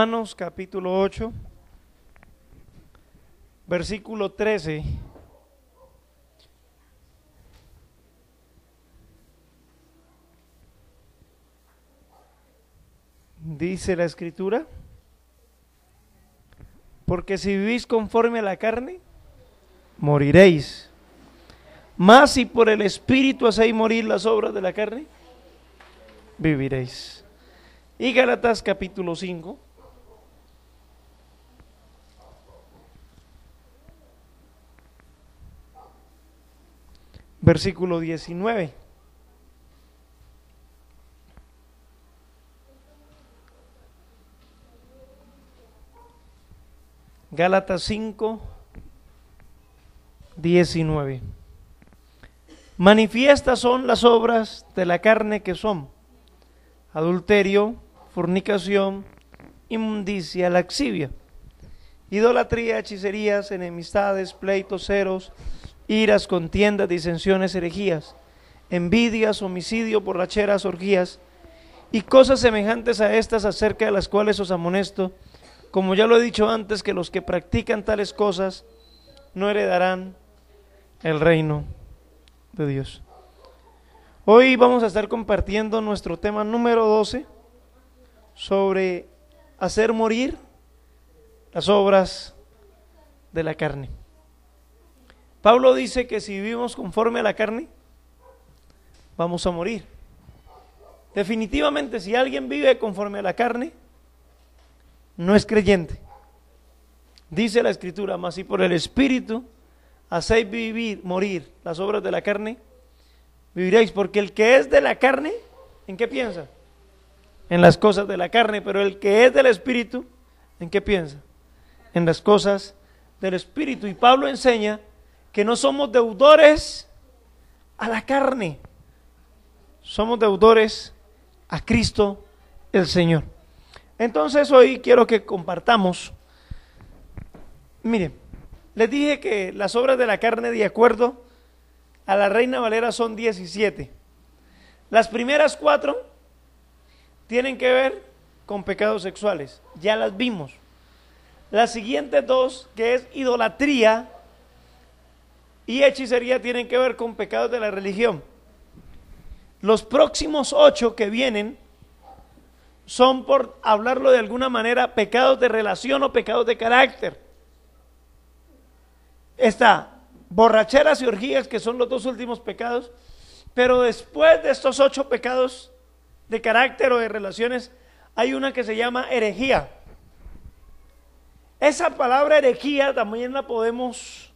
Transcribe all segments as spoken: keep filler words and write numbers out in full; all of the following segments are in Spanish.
Romanos capítulo ocho, versículo trece. Dice la Escritura: porque si vivís conforme a la carne, moriréis. Mas si por el Espíritu hacéis morir las obras de la carne, viviréis. Y Gálatas capítulo cinco. Versículo diecinueve. Gálatas cinco, diecinueve. Manifiestas son las obras de la carne, que son adulterio, fornicación, inmundicia, laxivia, idolatría, hechicerías, enemistades, pleitos, ceros, iras, contiendas, disensiones, herejías, envidias, homicidio, borracheras, orgías y cosas semejantes a estas, acerca de las cuales os amonesto, como ya lo he dicho antes, que los que practican tales cosas no heredarán el reino de Dios. Hoy vamos a estar compartiendo nuestro tema número doce sobre hacer morir las obras de la carne. Pablo dice que si vivimos conforme a la carne, vamos a morir. Definitivamente, si alguien vive conforme a la carne, no es creyente. Dice la Escritura: mas si por el Espíritu hacéis vivir, morir las obras de la carne, viviréis. Porque el que es de la carne, ¿en qué piensa? En las cosas de la carne. Pero el que es del Espíritu, ¿en qué piensa? En las cosas del Espíritu. Y Pablo enseña que no somos deudores a la carne, somos deudores a Cristo el Señor. Entonces hoy quiero que compartamos. Miren, les dije que las obras de la carne, de acuerdo a la Reina Valera, son diecisiete. Las primeras cuatro tienen que ver con pecados sexuales, ya las vimos. Las siguientes dos, que es idolatría y hechicería, tienen que ver con pecados de la religión. Los próximos ocho que vienen son, por hablarlo de alguna manera, pecados de relación o pecados de carácter. Está borracheras y orgías, que son los dos últimos pecados, pero después de estos ocho pecados de carácter o de relaciones, hay una que se llama herejía. Esa palabra herejía también la podemos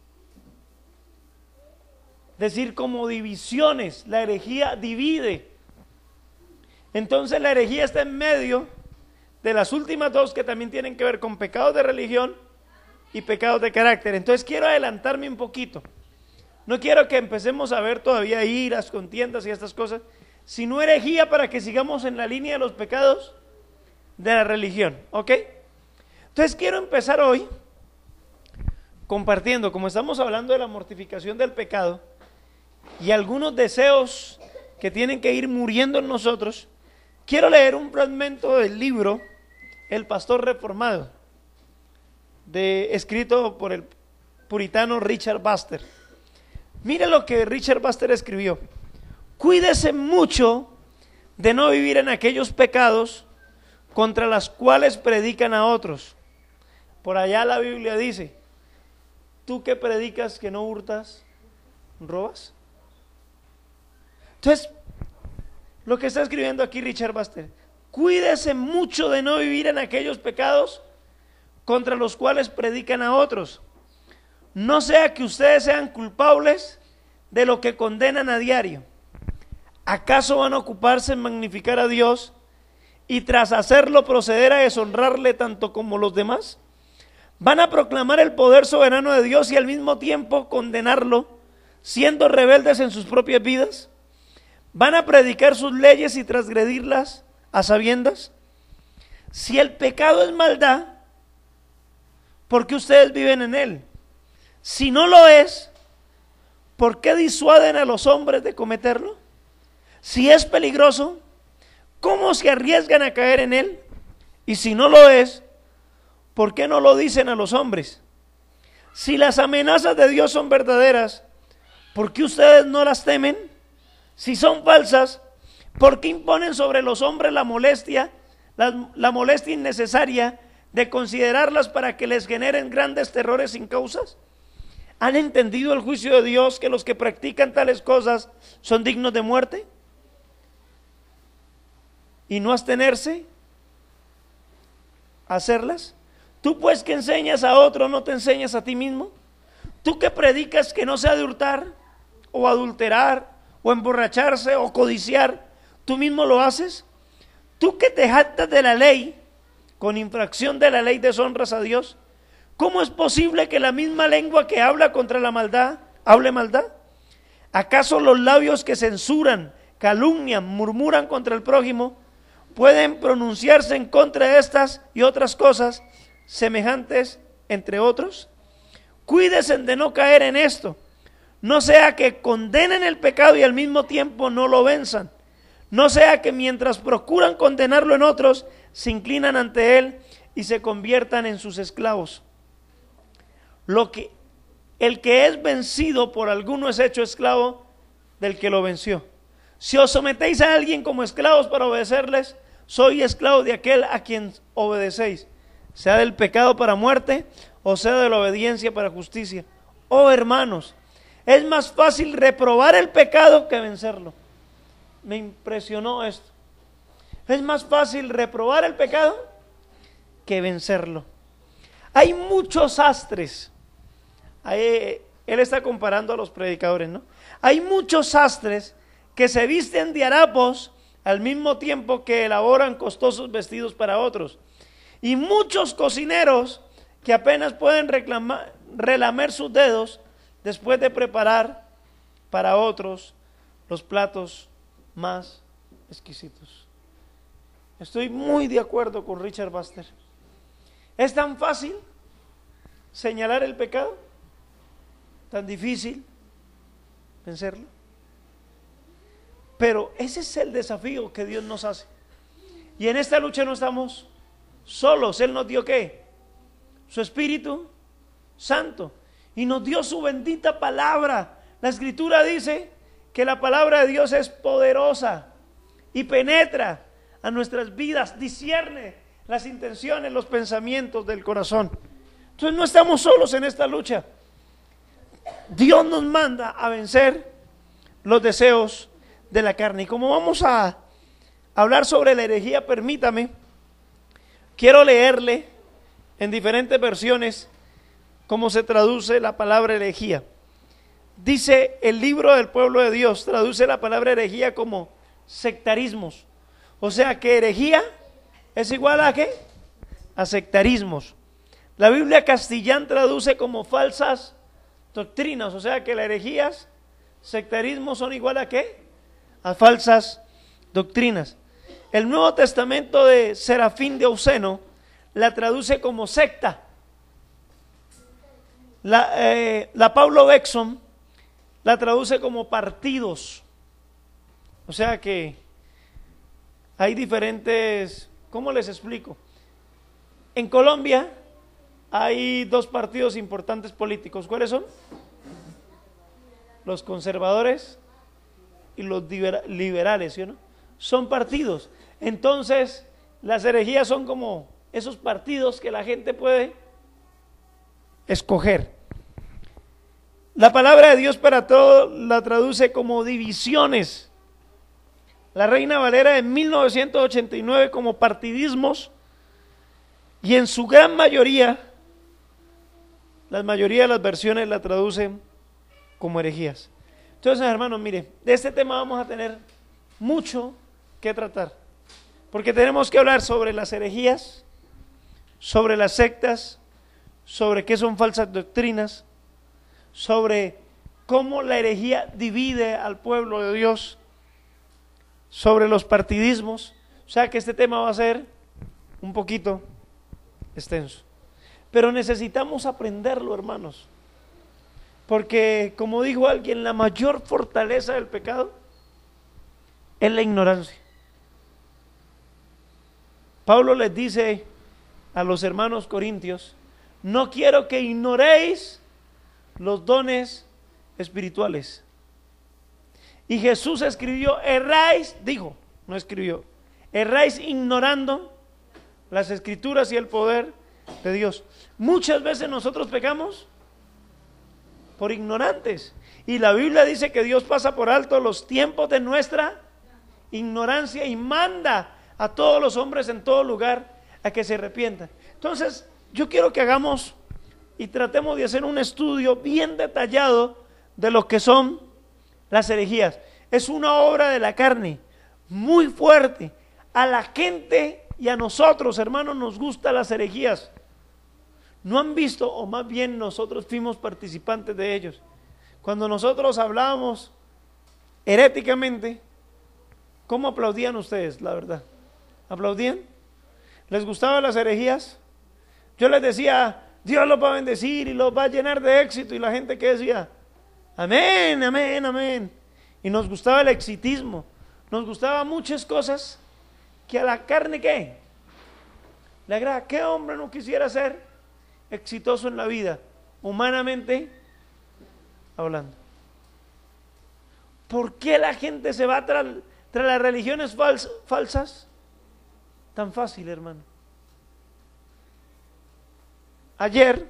decir como divisiones. La herejía divide. Entonces la herejía está en medio de las últimas dos, que también tienen que ver con pecados de religión y pecados de carácter. Entonces quiero adelantarme un poquito. No quiero que empecemos a ver todavía iras, contiendas y estas cosas, sino herejía, para que sigamos en la línea de los pecados de la religión, ¿ok? Entonces quiero empezar hoy compartiendo, como estamos hablando de la mortificación del pecado y algunos deseos que tienen que ir muriendo en nosotros, quiero leer un fragmento del libro El Pastor Reformado, de, escrito por el puritano Richard Baxter. Mire lo que Richard Baxter escribió: cuídese mucho de no vivir en aquellos pecados contra los cuales predican a otros. Por allá la Biblia dice: tú que predicas que no hurtas, ¿robas? Entonces, lo que está escribiendo aquí Richard Baxter: cuídese mucho de no vivir en aquellos pecados contra los cuales predican a otros, no sea que ustedes sean culpables de lo que condenan a diario. ¿Acaso van a ocuparse en magnificar a Dios y tras hacerlo proceder a deshonrarle tanto como los demás? ¿Van a proclamar el poder soberano de Dios y al mismo tiempo condenarlo, siendo rebeldes en sus propias vidas? ¿Van a predicar sus leyes y transgredirlas a sabiendas? Si el pecado es maldad, ¿por qué ustedes viven en él? Si no lo es, ¿por qué disuaden a los hombres de cometerlo? Si es peligroso, ¿cómo se arriesgan a caer en él? Y si no lo es, ¿por qué no lo dicen a los hombres? Si las amenazas de Dios son verdaderas, ¿por qué ustedes no las temen? Si son falsas, ¿por qué imponen sobre los hombres la molestia, la, la molestia innecesaria de considerarlas para que les generen grandes terrores sin causas? ¿Han entendido el juicio de Dios, que los que practican tales cosas son dignos de muerte? ¿Y no abstenerse a hacerlas? Tú pues que enseñas a otro, ¿no te enseñas a ti mismo? Tú que predicas que no se ha de hurtar, o adulterar, o emborracharse, o codiciar, ¿tú mismo lo haces? Tú que te jactas de la ley, con infracción de la ley deshonras a Dios. ¿Cómo es posible que la misma lengua que habla contra la maldad, hable maldad? ¿Acaso los labios que censuran, calumnian, murmuran contra el prójimo, pueden pronunciarse en contra de estas y otras cosas semejantes entre otros? Cuídense de no caer en esto, no sea que condenen el pecado y al mismo tiempo no lo venzan, no sea que mientras procuran condenarlo en otros, se inclinan ante él y se conviertan en sus esclavos. Lo que, el que es vencido por alguno es hecho esclavo del que lo venció. Si os sometéis a alguien como esclavos para obedecerles, soy esclavo de aquel a quien obedecéis, sea del pecado para muerte, o sea de la obediencia para justicia. Oh hermanos, es más fácil reprobar el pecado que vencerlo. Me impresionó esto. Es más fácil reprobar el pecado que vencerlo. Hay muchos astres. Hay, él está comparando a los predicadores, ¿no? Hay muchos astres que se visten de harapos al mismo tiempo que elaboran costosos vestidos para otros. Y muchos cocineros que apenas pueden reclamar, relamer sus dedos después de preparar para otros los platos más exquisitos. Estoy muy de acuerdo con Richard Baxter. ¿Es tan fácil señalar el pecado? ¿Tan difícil vencerlo? Pero ese es el desafío que Dios nos hace. Y en esta lucha no estamos solos. Él nos dio ¿qué? Su Espíritu Santo. Y nos dio su bendita palabra. La Escritura dice que la palabra de Dios es poderosa y penetra a nuestras vidas, discierne las intenciones, los pensamientos del corazón. Entonces no estamos solos en esta lucha. Dios nos manda a vencer los deseos de la carne. Y como vamos a hablar sobre la herejía, permítame, quiero leerle en diferentes versiones cómo se traduce la palabra herejía. Dice el libro del pueblo de Dios, traduce la palabra herejía como sectarismos. O sea que herejía es igual a ¿qué? A sectarismos. La Biblia Castellán traduce como falsas doctrinas. O sea que las herejías, sectarismos son igual a ¿qué? A falsas doctrinas. El Nuevo Testamento de Serafín de Auseno la traduce como secta. La, eh, la Paulo Bexon la traduce como partidos. O sea que hay diferentes, ¿cómo les explico? En Colombia hay dos partidos importantes políticos. ¿Cuáles son? Los conservadores y los liberales, ¿sí o no? Son partidos. Entonces, las herejías son como esos partidos que la gente puede escoger. La palabra de Dios para todo la traduce como divisiones. La Reina Valera en mil novecientos ochenta y nueve como partidismos, y en su gran mayoría, la mayoría de las versiones la traducen como herejías. Entonces, hermanos, mire, de este tema vamos a tener mucho que tratar, porque tenemos que hablar sobre las herejías, sobre las sectas, sobre qué son falsas doctrinas, sobre cómo la herejía divide al pueblo de Dios, sobre los partidismos. O sea que este tema va a ser un poquito extenso, pero necesitamos aprenderlo, hermanos, porque como dijo alguien, la mayor fortaleza del pecado es la ignorancia. Pablo les dice a los hermanos corintios: no quiero que ignoréis los dones espirituales. Y Jesús escribió: erráis, dijo, no escribió, erráis ignorando las escrituras y el poder de Dios. Muchas veces nosotros pecamos por ignorantes, y la Biblia dice que Dios pasa por alto los tiempos de nuestra ignorancia y manda a todos los hombres en todo lugar a que se arrepientan. Entonces yo quiero que hagamos y tratemos de hacer un estudio bien detallado de lo que son las herejías. Es una obra de la carne muy fuerte. A la gente y a nosotros, hermanos, nos gustan las herejías. No han visto, o más bien nosotros fuimos participantes de ellos. Cuando nosotros hablábamos heréticamente, ¿cómo aplaudían ustedes, la verdad? ¿Aplaudían? ¿Les gustaban las herejías? Yo les decía: Dios los va a bendecir y los va a llenar de éxito, y la gente que decía: amén, amén, amén. Y nos gustaba el exitismo, nos gustaban muchas cosas que a la carne, ¿qué? Le agrada. ¿Qué hombre no quisiera ser exitoso en la vida, humanamente hablando? ¿Por qué la gente se va tras, tras las religiones fals, falsas? Tan fácil, hermano. Ayer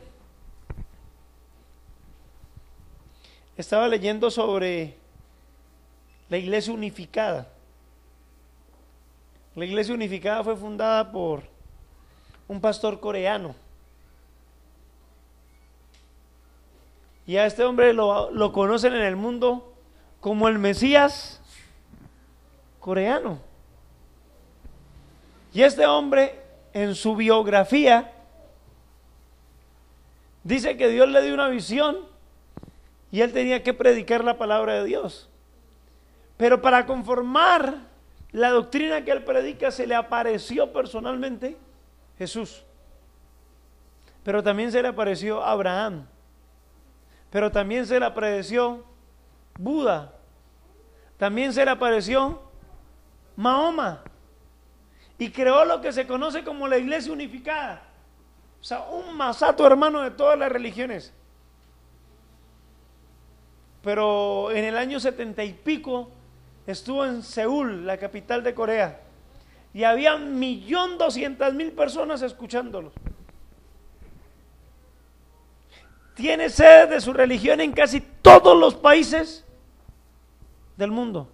estaba leyendo sobre la Iglesia Unificada. La Iglesia Unificada fue fundada por un pastor coreano. Y a este hombre lo, lo conocen en el mundo como el Mesías coreano. Y este hombre, en su biografía, dice que Dios le dio una visión y él tenía que predicar la palabra de Dios. Pero para conformar la doctrina que él predica, se le apareció personalmente Jesús. Pero también se le apareció Abraham. Pero también se le apareció Buda. También se le apareció Mahoma. Y creó lo que se conoce como la Iglesia Unificada. O sea, un masato, hermano, de todas las religiones. Pero en el año setenta y pico estuvo en Seúl, la capital de Corea, y había un millón doscientas mil personas escuchándolos. Tiene sede de su religión en casi todos los países del mundo.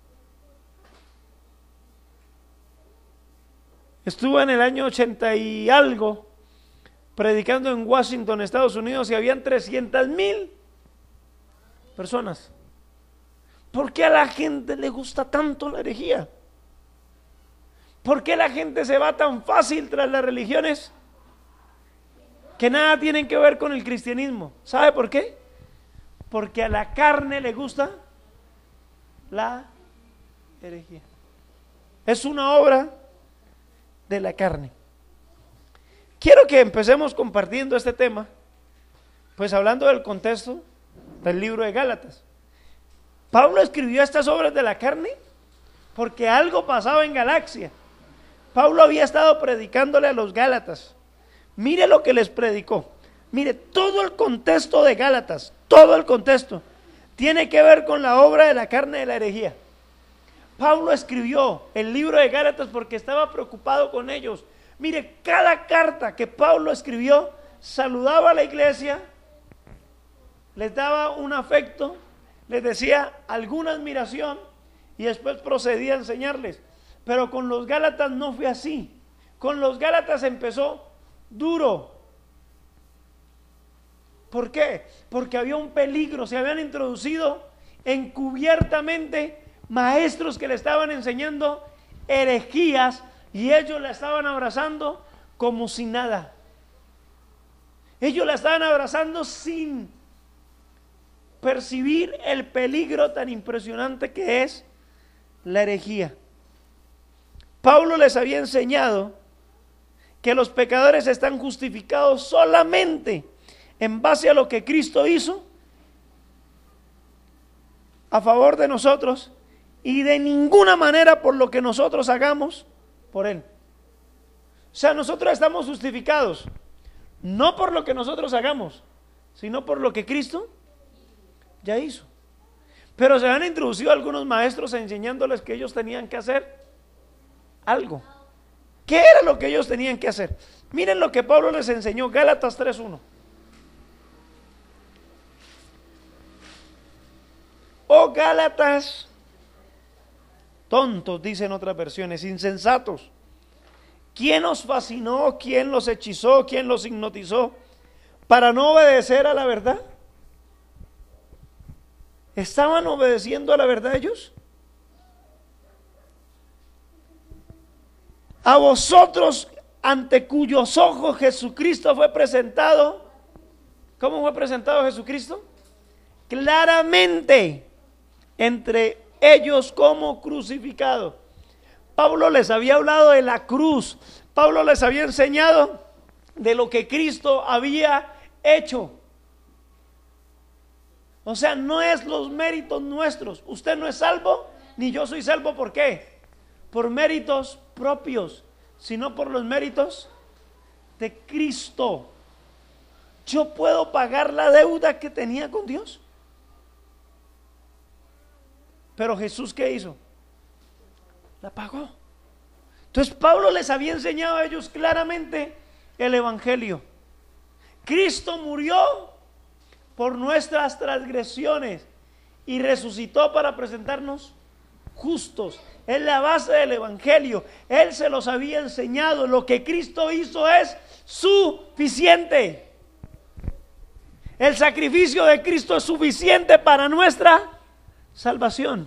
Estuvo en el año ochenta y algo predicando en Washington, Estados Unidos, y habían trescientas mil personas. ¿Por qué a la gente le gusta tanto la herejía? ¿Por qué la gente se va tan fácil tras las religiones que nada tienen que ver con el cristianismo? ¿Sabe por qué? Porque a la carne le gusta la herejía. Es una obra de la carne. Quiero que empecemos compartiendo este tema, pues hablando del contexto del libro de Gálatas. Pablo escribió estas obras de la carne porque algo pasaba en Galacia. Pablo había estado predicándole a los Gálatas. Mire lo que les predicó. Mire, todo el contexto de Gálatas, todo el contexto, tiene que ver con la obra de la carne de la herejía. Pablo escribió el libro de Gálatas porque estaba preocupado con ellos. Mire, cada carta que Pablo escribió, saludaba a la iglesia, les daba un afecto, les decía alguna admiración y después procedía a enseñarles. Pero con los Gálatas no fue así. Con los Gálatas empezó duro. ¿Por qué? Porque había un peligro, se habían introducido encubiertamente maestros que le estaban enseñando herejías y ellos la estaban abrazando como si nada. Ellos la estaban abrazando sin percibir el peligro tan impresionante que es la herejía. Pablo les había enseñado que los pecadores están justificados solamente en base a lo que Cristo hizo a favor de nosotros y de ninguna manera por lo que nosotros hagamos por Él. O sea, nosotros estamos justificados, no por lo que nosotros hagamos, sino por lo que Cristo ya hizo. Pero se han introducido algunos maestros enseñándoles que ellos tenían que hacer algo. ¿Qué era lo que ellos tenían que hacer? Miren lo que Pablo les enseñó, Gálatas tres uno. Oh Gálatas, tontos, dicen otras versiones, insensatos. ¿Quién os fascinó? ¿Quién los hechizó? ¿Quién los hipnotizó para no obedecer a la verdad? ¿Estaban obedeciendo a la verdad ellos? A vosotros, ante cuyos ojos Jesucristo fue presentado. ¿Cómo fue presentado Jesucristo? Claramente entre ellos como crucificado. Pablo les había hablado de la cruz. Pablo les había enseñado de lo que Cristo había hecho. O sea, no es los méritos nuestros. Usted no es salvo, ni yo soy salvo. ¿Por qué? Por méritos propios, sino por los méritos de Cristo. Yo puedo pagar la deuda que tenía con Dios. Pero Jesús, ¿qué hizo? La pagó. Entonces Pablo les había enseñado a ellos claramente el evangelio. Cristo murió por nuestras transgresiones y resucitó para presentarnos justos. Es la base del evangelio. Él se los había enseñado. Lo que Cristo hizo es suficiente. El sacrificio de Cristo es suficiente para nuestra salvación.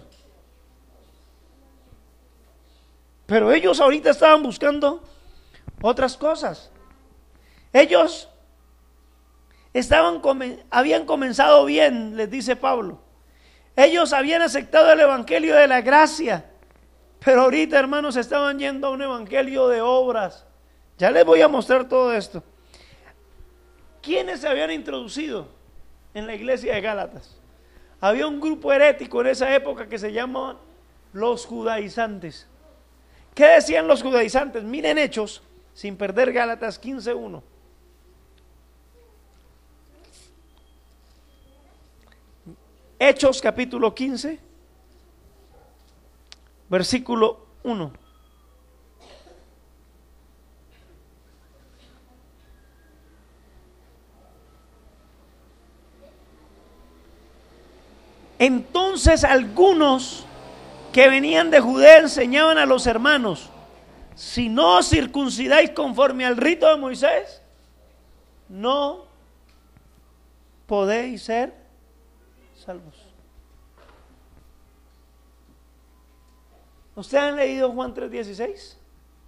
Pero ellos ahorita estaban buscando otras cosas. Ellos estaban habían comenzado bien, les dice Pablo. Ellos habían aceptado el evangelio de la gracia, pero ahorita, hermanos, estaban yendo a un evangelio de obras. Ya les voy a mostrar todo esto. ¿Quiénes se habían introducido en la iglesia de Gálatas? Había un grupo herético en esa época que se llamaban los judaizantes. ¿Qué decían los judaizantes? Miren Hechos, sin perder Gálatas quince uno. Hechos capítulo quince, versículo uno. Entonces algunos que venían de Judea enseñaban a los hermanos: si no os circuncidáis conforme al rito de Moisés, no podéis ser salvos. ¿Ustedes han leído Juan tres dieciséis?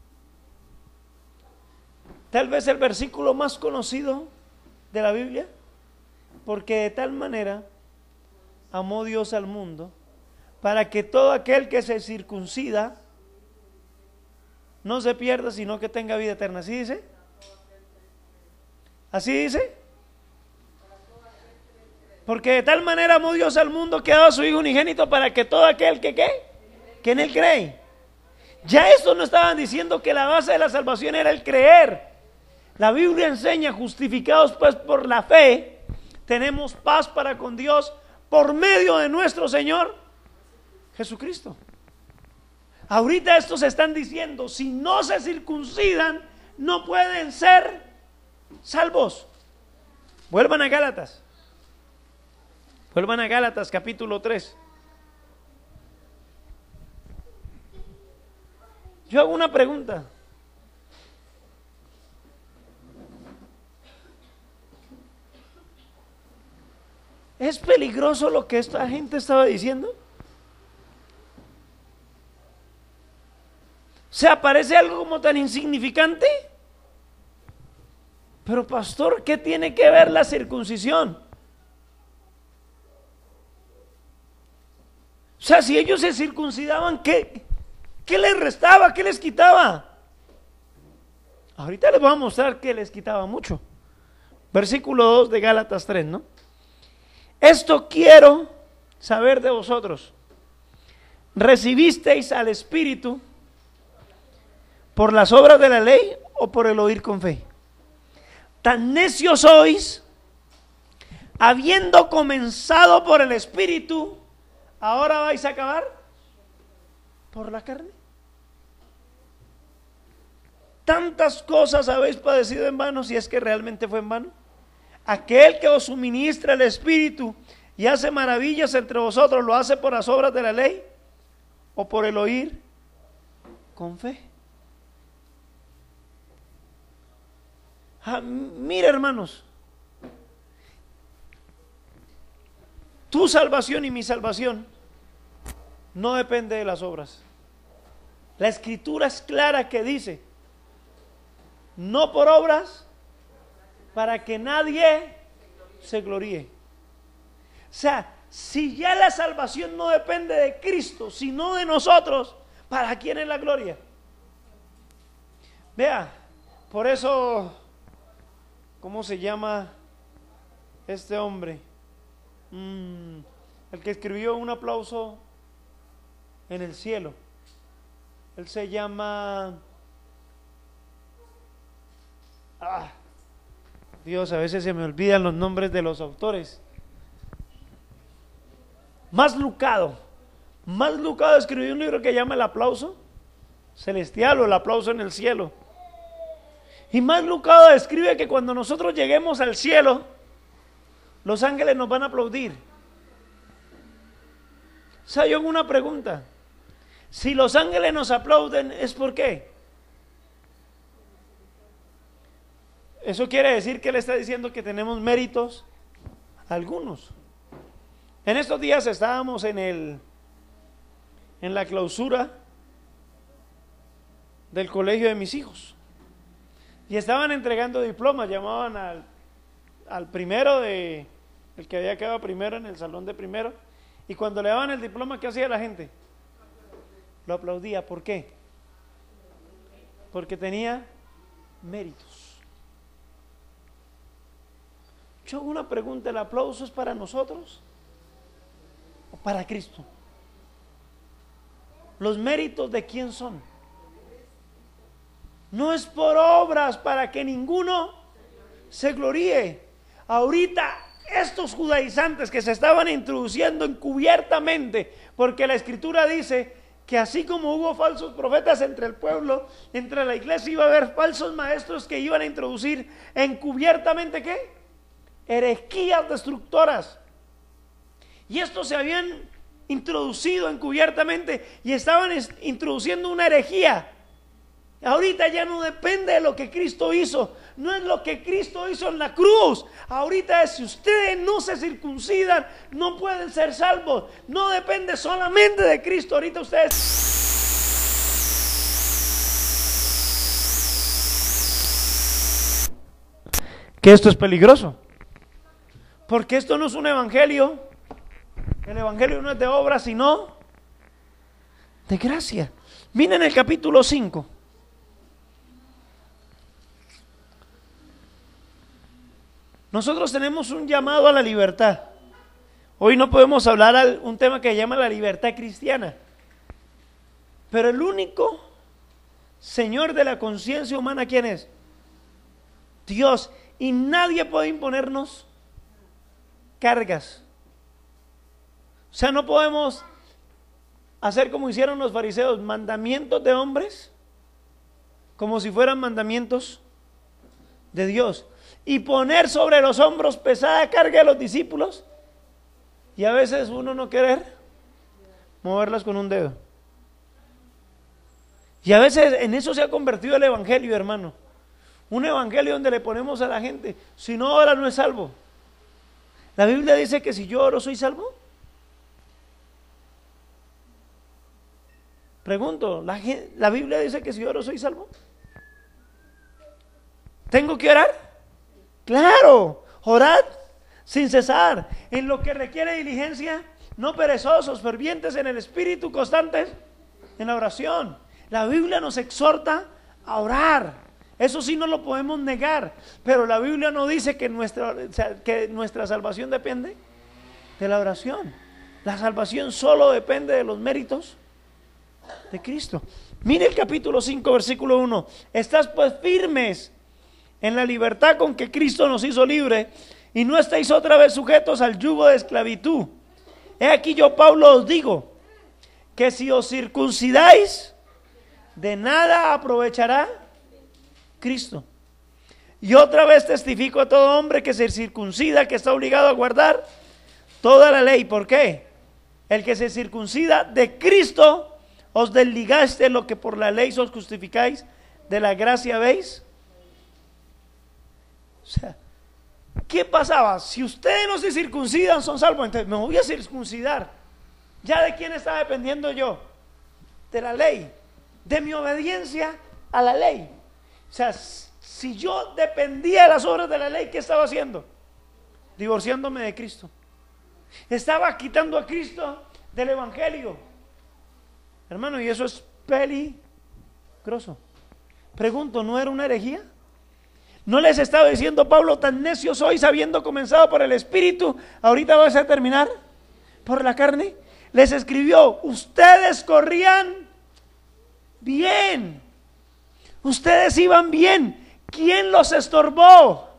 Tal vez el versículo más conocido de la Biblia, porque de tal manera amó Dios al mundo, para que todo aquel que se circuncida no se pierda, sino que tenga vida eterna. ¿Así dice? ¿Así dice? Porque de tal manera amó Dios al mundo que ha dado a su Hijo unigénito para que todo aquel que ¿qué? Que en él cree. Ya esto no estaban diciendo que la base de la salvación era el creer. La Biblia enseña: justificados pues por la fe, tenemos paz para con Dios por medio de nuestro Señor Jesucristo. Ahorita estos están diciendo: si no se circuncidan, no pueden ser salvos. Vuelvan a Gálatas. Vuelvan a Gálatas capítulo tres. Yo hago una pregunta. ¿Es peligroso lo que esta gente estaba diciendo? O sea, parece algo como tan insignificante. Pero pastor, ¿qué tiene que ver la circuncisión? O sea, si ellos se circuncidaban, ¿qué, qué les restaba? ¿Qué les quitaba? Ahorita les voy a mostrar que les quitaba mucho. Versículo dos de Gálatas tres, ¿no? Esto quiero saber de vosotros: ¿recibisteis al Espíritu por las obras de la ley o por el oír con fe? Tan necios sois, habiendo comenzado por el Espíritu, ¿ahora vais a acabar por la carne? Tantas cosas habéis padecido en vano, si es que realmente fue en vano. Aquel que os suministra el Espíritu y hace maravillas entre vosotros, ¿lo hace por las obras de la ley o por el oír con fe? Ah, mira, hermanos, tu salvación y mi salvación no depende de las obras. La Escritura es clara que dice: no por obras, para que nadie se gloríe. O sea, si ya la salvación no depende de Cristo, sino de nosotros, ¿para quién es la gloria? Vea, por eso, ¿cómo se llama este hombre? Mm, el que escribió Un aplauso en el cielo. Él se llama... Ah, Dios, a veces se me olvidan los nombres de los autores. Más Lucado. Más Lucado escribió un libro que llama El aplauso celestial o El aplauso en el cielo. Y Más Lucado describe que cuando nosotros lleguemos al cielo, los ángeles nos van a aplaudir. O sea, yo hago una pregunta. Si los ángeles nos aplauden, ¿es por qué? Eso quiere decir que él está diciendo que tenemos méritos, algunos. En estos días estábamos en el en la clausura del colegio de mis hijos y estaban entregando diplomas. Llamaban al, al primero de el que había quedado primero en el salón de primero, y cuando le daban el diploma, ¿qué hacía la gente? Lo aplaudía. ¿Por qué? Porque tenía méritos. Yo hago una pregunta: ¿el aplauso es para nosotros o para Cristo? ¿Los méritos de quién son? No es por obras, para que ninguno se gloríe. Ahorita estos judaizantes que se estaban introduciendo encubiertamente, porque la Escritura dice que así como hubo falsos profetas entre el pueblo, entre la iglesia iba a haber falsos maestros que iban a introducir encubiertamente, ¿qué? Herejías destructoras. Y estos se habían introducido encubiertamente y estaban introduciendo una herejía. Ahorita ya no depende de lo que Cristo hizo, no es lo que Cristo hizo en la cruz. Ahorita es: si ustedes no se circuncidan, no pueden ser salvos. No depende solamente de Cristo. Ahorita ustedes... Que esto es peligroso, porque esto no es un evangelio. El evangelio no es de obras, sino de gracia. Miren el capítulo cinco. Nosotros tenemos un llamado a la libertad. Hoy no podemos hablar de un tema que se llama la libertad cristiana, pero el único Señor de la conciencia humana, ¿quién es? Dios. Y nadie puede imponernos cargas. O sea, no podemos hacer como hicieron los fariseos, mandamientos de hombres como si fueran mandamientos de Dios, y poner sobre los hombros pesada carga de los discípulos, y a veces uno no querer moverlas con un dedo. Y a veces en eso se ha convertido el evangelio, hermano. Un evangelio donde le ponemos a la gente: si no ora, no es salvo. La Biblia dice que si yo oro, ¿soy salvo? Pregunto, ¿la, la Biblia dice que si oro, soy salvo? ¿Tengo que orar? Claro, orad sin cesar, en lo que requiere diligencia, no perezosos, fervientes en el espíritu, constantes en la oración. La Biblia nos exhorta a orar. Eso sí no lo podemos negar, pero la Biblia no dice que nuestra, o sea, que nuestra salvación depende de la oración. La salvación solo depende de los méritos de Cristo. Mire el capítulo cinco, versículo uno. Estás pues firmes en la libertad con que Cristo nos hizo libre, y no estáis otra vez sujetos al yugo de esclavitud. He aquí yo, Pablo, os digo que si os circuncidáis, de nada aprovechará Cristo. Y otra vez testifico a todo hombre que se circuncida, que está obligado a guardar toda la ley. ¿Por qué? El que se circuncida de Cristo, os desligaste de lo que por la ley os justificáis, de la gracia habéis. O sea, ¿qué pasaba? Si ustedes no se circuncidan, son salvos. Entonces me voy a circuncidar. ¿Ya de quién estaba dependiendo yo? De la ley, de mi obediencia a la ley. O sea, si yo dependía de las obras de la ley, ¿qué estaba haciendo? Divorciándome de Cristo. Estaba quitando a Cristo del evangelio. Hermano, y eso es peligroso. Pregunto, ¿no era una herejía? ¿No les estaba diciendo Pablo, tan necio sois, habiendo comenzado por el Espíritu, ahorita vas a terminar por la carne? Les escribió, ustedes corrían bien, ustedes iban bien. ¿Quién los estorbó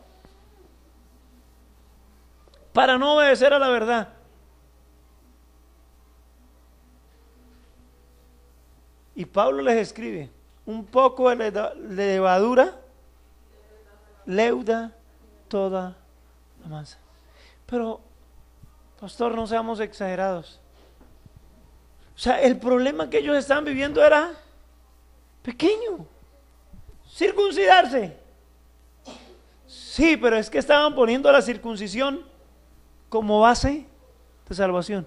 para no obedecer a la verdad? Y Pablo les escribe, un poco de levadura leuda toda la masa. Pero, pastor, no seamos exagerados. O sea, el problema que ellos estaban viviendo era pequeño. Circuncidarse. Sí, pero es que estaban poniendo la circuncisión como base de salvación.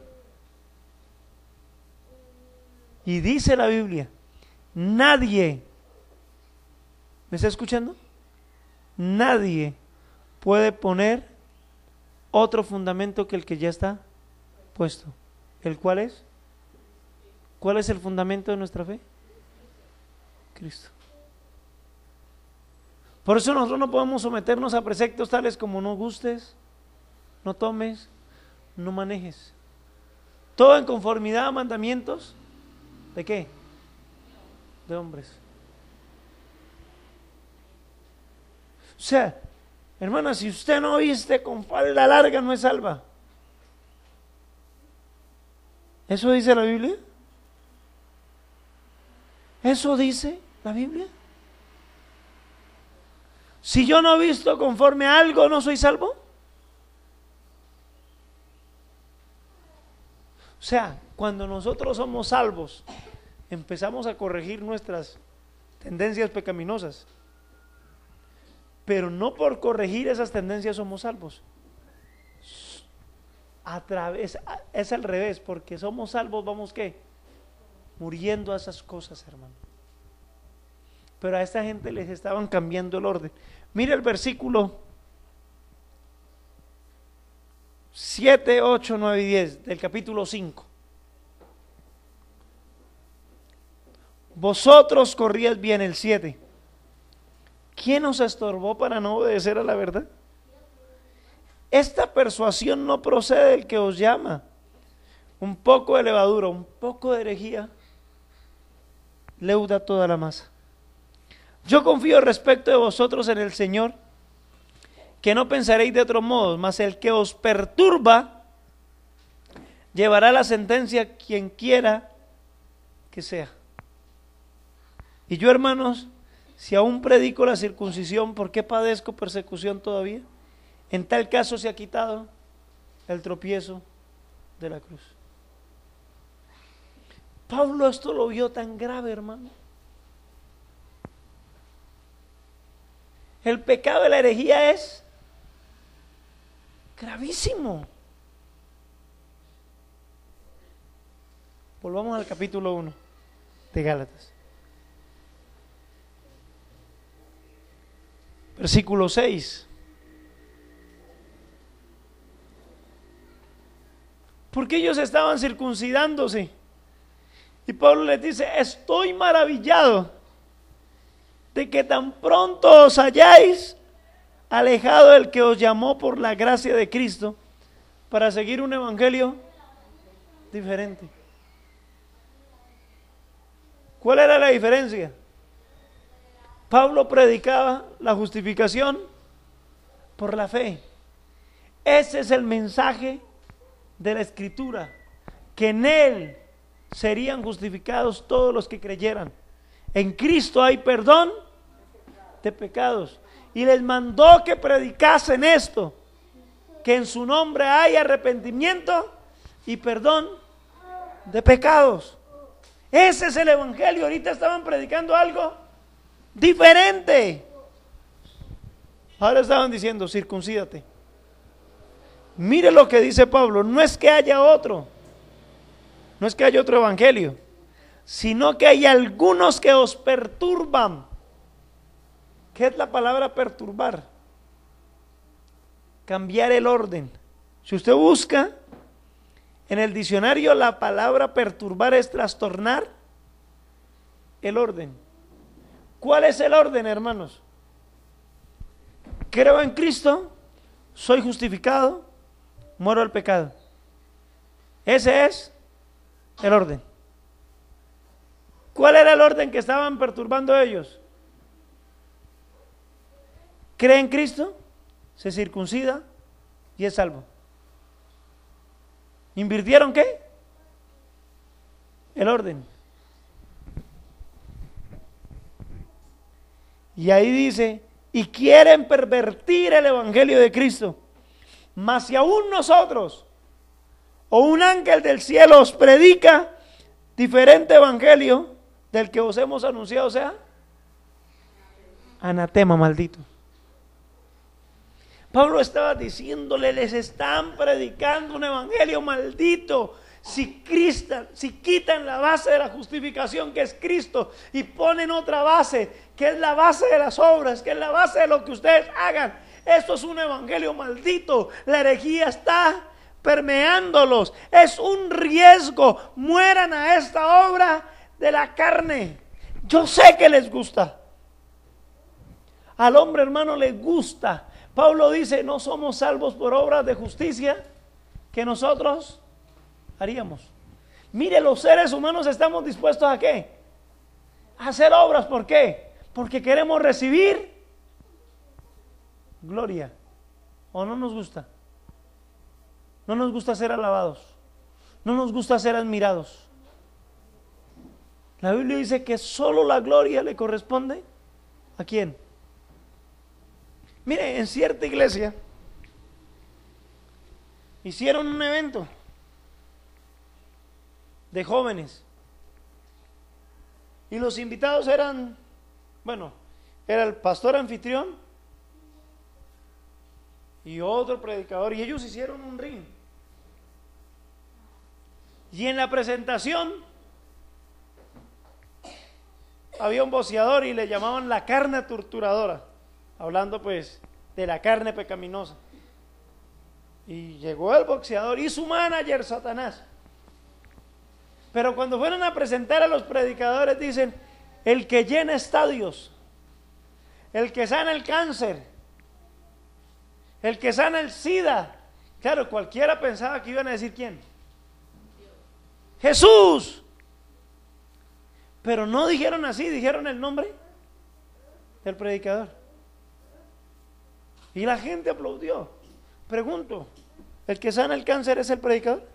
Y dice la Biblia, nadie, ¿me está escuchando? Nadie puede poner otro fundamento que el que ya está puesto. ¿El cuál es? ¿Cuál es el fundamento de nuestra fe? Cristo. Por eso nosotros no podemos someternos a preceptos tales como no gustes, no tomes, no manejes. Todo en conformidad a mandamientos. ¿De qué? De hombres. O sea, hermana, si usted no viste con falda larga, no es salva. ¿Eso dice la Biblia? ¿Eso dice la Biblia? Si yo no he visto conforme a algo, ¿no soy salvo? O sea, cuando nosotros somos salvos, empezamos a corregir nuestras tendencias pecaminosas. Pero no por corregir esas tendencias somos salvos. A través, es al revés, porque somos salvos, vamos ¿qué? Muriendo a esas cosas, hermano. Pero a esta gente les estaban cambiando el orden. Mira el versículo siete, ocho, nueve y diez del capítulo cinco. Vosotros corríais bien, el siete. ¿Quién os estorbó para no obedecer a la verdad? Esta persuasión no procede del que os llama. Un poco de levadura, un poco de herejía leuda toda la masa. Yo confío respecto de vosotros en el Señor, que no pensaréis de otro modo, mas el que os perturba llevará la sentencia quien quiera que sea. Y yo, hermanos, si aún predico la circuncisión, ¿por qué padezco persecución todavía? En tal caso se ha quitado el tropiezo de la cruz. Pablo esto lo vio tan grave, hermano. El pecado de la herejía es gravísimo. Volvamos al capítulo uno de Gálatas. Versículo seis. Porque ellos estaban circuncidándose. Y Pablo les dice, estoy maravillado de que tan pronto os hayáis alejado del que os llamó por la gracia de Cristo para seguir un evangelio diferente. ¿Cuál era la diferencia? Pablo predicaba la justificación por la fe. Ese es el mensaje de la Escritura, que en Él serían justificados todos los que creyeran. En Cristo hay perdón de pecados. Y les mandó que predicasen esto, que en su nombre hay arrepentimiento y perdón de pecados. Ese es el evangelio. Ahorita estaban predicando algo diferente. Ahora estaban diciendo, circuncídate. Mire lo que dice Pablo, no es que haya otro, no es que haya otro evangelio, sino que hay algunos que os perturban. ¿Qué es la palabra perturbar? Cambiar el orden. Si usted busca en el diccionario, la palabra perturbar es trastornar el orden. ¿Cuál es el orden, hermanos? Creo en Cristo, soy justificado, muero al pecado. Ese es el orden. ¿Cuál era el orden que estaban perturbando ellos? Cree en Cristo, se circuncida y es salvo. ¿Invirtieron qué? El orden. Y ahí dice, y quieren pervertir el evangelio de Cristo. Mas si aún nosotros o un ángel del cielo os predica diferente evangelio del que os hemos anunciado, o sea, anatema, maldito. Pablo estaba diciéndole, les están predicando un evangelio maldito. Si, Cristo, si quitan la base de la justificación, que es Cristo, y ponen otra base, que es la base de las obras, que es la base de lo que ustedes hagan, esto es un evangelio maldito. La herejía está permeándolos, es un riesgo. Mueran a esta obra de la carne. Yo sé que les gusta, al hombre, hermano, le gusta. Pablo dice, no somos salvos por obras de justicia que nosotros haríamos. Mire, los seres humanos estamos dispuestos a ¿qué? A hacer obras. ¿Por qué? Porque queremos recibir gloria. ¿O no nos gusta? No nos gusta ser alabados, no nos gusta ser admirados. La Biblia dice que solo la gloria le corresponde ¿a quién? Mire, en cierta iglesia hicieron un evento de jóvenes y los invitados eran, bueno, era el pastor anfitrión y otro predicador, y ellos hicieron un ring. Y en la presentación había un boxeador y le llamaban la carne torturadora, hablando pues de la carne pecaminosa. Y llegó el boxeador y su manager, Satanás. Pero cuando fueron a presentar a los predicadores, dicen, el que llena estadios, el que sana el cáncer, el que sana el SIDA. Claro, cualquiera pensaba que iban a decir ¿quién? Jesús. Pero no dijeron así, dijeron el nombre del predicador. Y la gente aplaudió. Pregunto, ¿el que sana el cáncer es el predicador?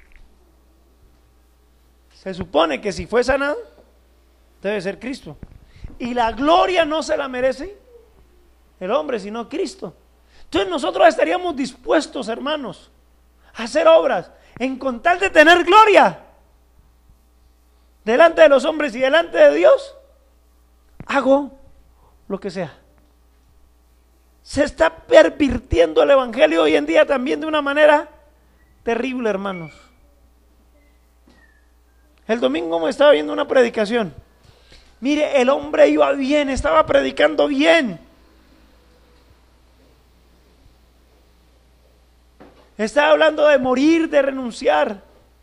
Se supone que si fue sanado, debe ser Cristo. Y la gloria no se la merece el hombre, sino Cristo. Entonces nosotros estaríamos dispuestos, hermanos, a hacer obras en con tal de tener gloria delante de los hombres y delante de Dios. Hago lo que sea. Se está pervirtiendo el evangelio hoy en día también de una manera terrible, hermanos. El domingo me estaba viendo una predicación. Mire, el hombre iba bien, estaba predicando bien. Estaba hablando de morir, de renunciar.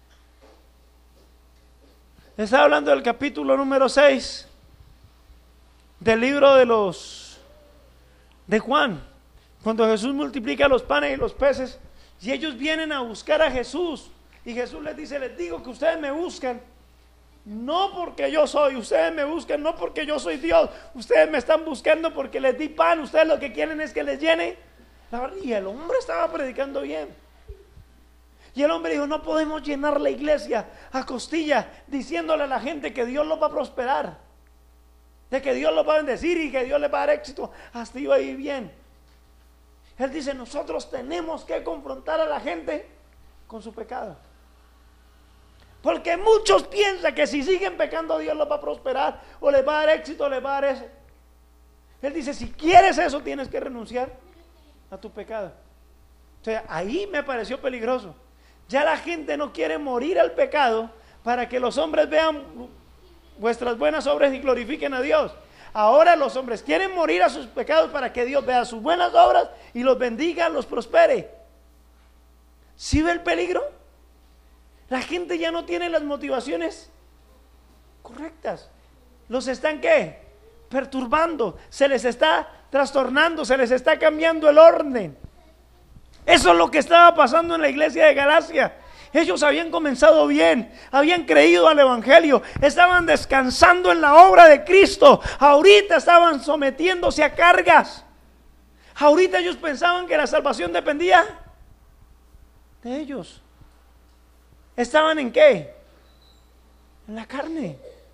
Estaba hablando del capítulo número seis del libro de los de Juan, cuando Jesús multiplica los panes y los peces, y ellos vienen a buscar a Jesús, y Jesús les dice, les digo que ustedes me buscan, No porque yo soy, ustedes me buscan no porque yo soy Dios, ustedes me están buscando porque les di pan, ustedes lo que quieren es que les llene la barriga. Y el hombre estaba predicando bien. Y el hombre dijo, no podemos llenar la iglesia a costilla diciéndole a la gente que Dios los va a prosperar, de que Dios los va a bendecir y que Dios les va a dar éxito, hasta iba a ir bien. Él dice, nosotros tenemos que confrontar a la gente con su pecado. Porque muchos piensan que si siguen pecando Dios los va a prosperar, o les va a dar éxito, o les va a dar eso. Él dice, si quieres eso tienes que renunciar a tu pecado. O sea, ahí me pareció peligroso. Ya la gente no quiere morir al pecado para que los hombres vean vuestras buenas obras y glorifiquen a Dios. Ahora los hombres quieren morir a sus pecados para que Dios vea sus buenas obras y los bendiga, los prospere. ¿Sí ve el peligro? La gente ya no tiene las motivaciones correctas. ¿Los están qué? Perturbando. Se les está trastornando, se les está cambiando el orden. Eso es lo que estaba pasando en la iglesia de Galacia. Ellos habían comenzado bien, habían creído al evangelio, estaban descansando en la obra de Cristo. Ahorita estaban sometiéndose a cargas. Ahorita ellos pensaban que la salvación dependía de ellos. ¿Estaban en qué? En la carne.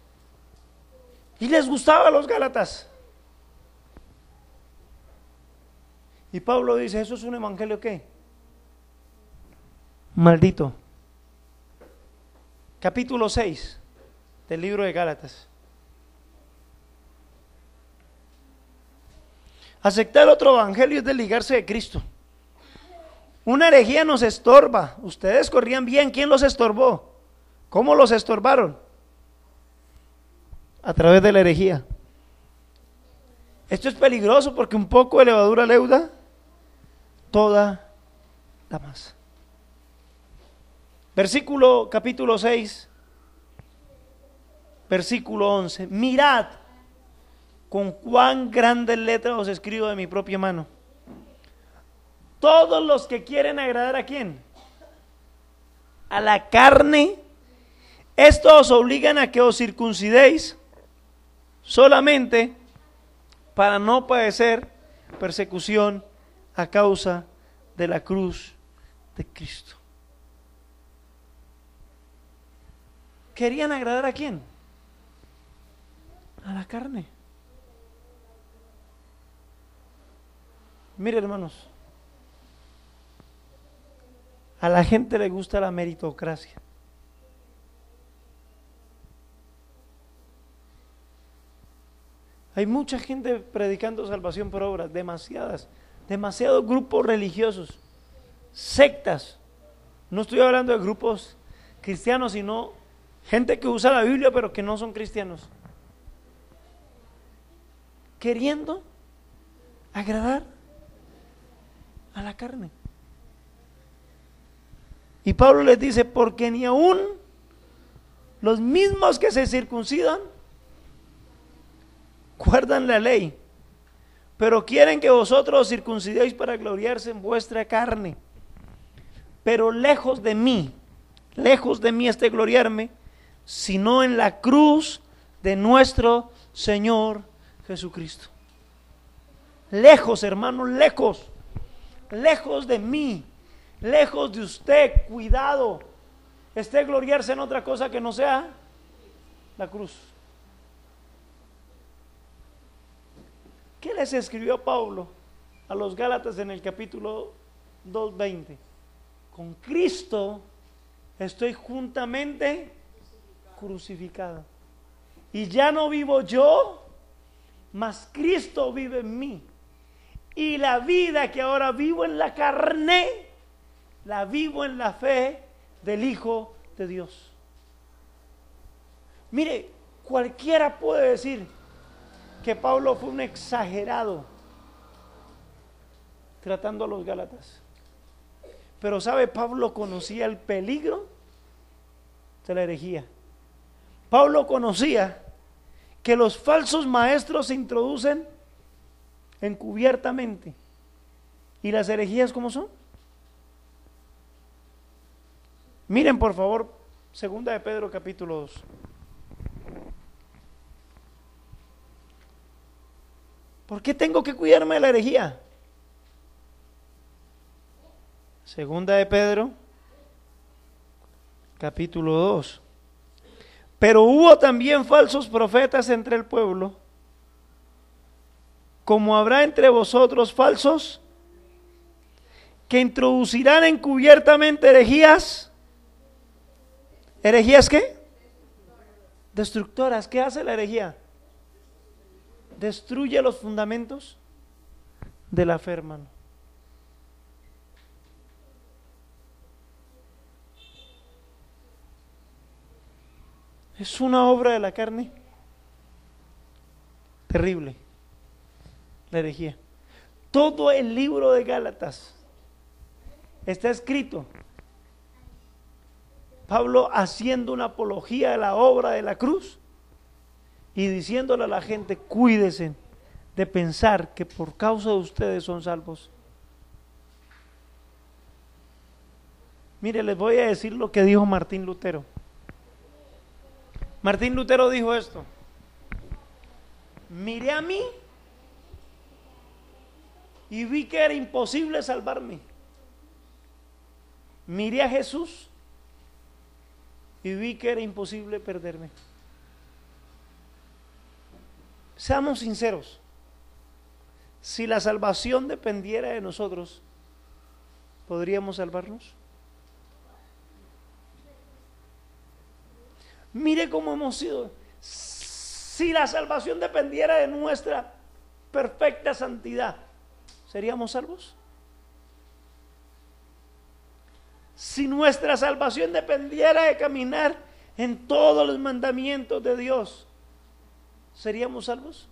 Y les gustaba a los Gálatas. Y Pablo dice, ¿eso es un evangelio qué? Maldito. Capítulo seis del libro de Gálatas. Aceptar otro evangelio es desligarse de Cristo. Una herejía nos estorba. Ustedes corrían bien, ¿quién los estorbó? ¿Cómo los estorbaron? A través de la herejía. Esto es peligroso porque un poco de levadura leuda toda la masa. Versículo capítulo seis, versículo once. Mirad con cuán grandes letras os escribo de mi propia mano. Todos los que quieren agradar, ¿a quién? A la carne. Estos os obligan a que os circuncidéis solamente para no padecer persecución a causa de la cruz de Cristo. ¿Querían agradar a quién? A la carne. Mire, hermanos, a la gente le gusta la meritocracia. Hay mucha gente predicando salvación por obras, demasiadas, demasiados grupos religiosos, sectas. No estoy hablando de grupos cristianos, sino gente que usa la Biblia pero que no son cristianos, queriendo agradar a la carne. Y Pablo les dice, porque ni aún los mismos que se circuncidan guardan la ley, pero quieren que vosotros os circuncidéis para gloriarse en vuestra carne. Pero lejos de mí, lejos de mí este gloriarme, sino en la cruz de nuestro Señor Jesucristo. Lejos, hermanos, lejos, lejos de mí, lejos de usted, cuidado, esté gloriarse en otra cosa que no sea la cruz. ¿Qué les escribió Pablo a los Gálatas en el capítulo dos veinte? Con Cristo estoy juntamente crucificado. Y ya no vivo yo, mas Cristo vive en mí. Y la vida que ahora vivo en la carne, la vivo en la fe del Hijo de Dios. Mire, cualquiera puede decir que Pablo fue un exagerado tratando a los Gálatas. Pero sabe, Pablo conocía el peligro de la herejía. Pablo conocía que los falsos maestros se introducen encubiertamente. ¿Y las herejías cómo son? Miren por favor, segunda de Pedro capítulo dos. ¿Por qué tengo que cuidarme de la herejía? Segunda de Pedro, capítulo dos. Pero hubo también falsos profetas entre el pueblo, como habrá entre vosotros falsos, que introducirán encubiertamente herejías. ¿Herejías qué? Destructoras. ¿Qué hace la herejía? Destruye los fundamentos de la fe, hermano. Es una obra de la carne terrible, la herejía. Todo el libro de Gálatas está escrito Pablo haciendo una apología de la obra de la cruz y diciéndole a la gente: cuídense de pensar que por causa de ustedes son salvos. Mire, les voy a decir lo que dijo Martín Lutero. Martín Lutero dijo esto: miré a mí y vi que era imposible salvarme. Miré a Jesús y vi que era imposible perderme. Seamos sinceros, si la salvación dependiera de nosotros, ¿podríamos salvarnos? Mire cómo hemos sido. Si la salvación dependiera de nuestra perfecta santidad, ¿seríamos salvos? Si nuestra salvación dependiera de caminar en todos los mandamientos de Dios, ¿seríamos salvos?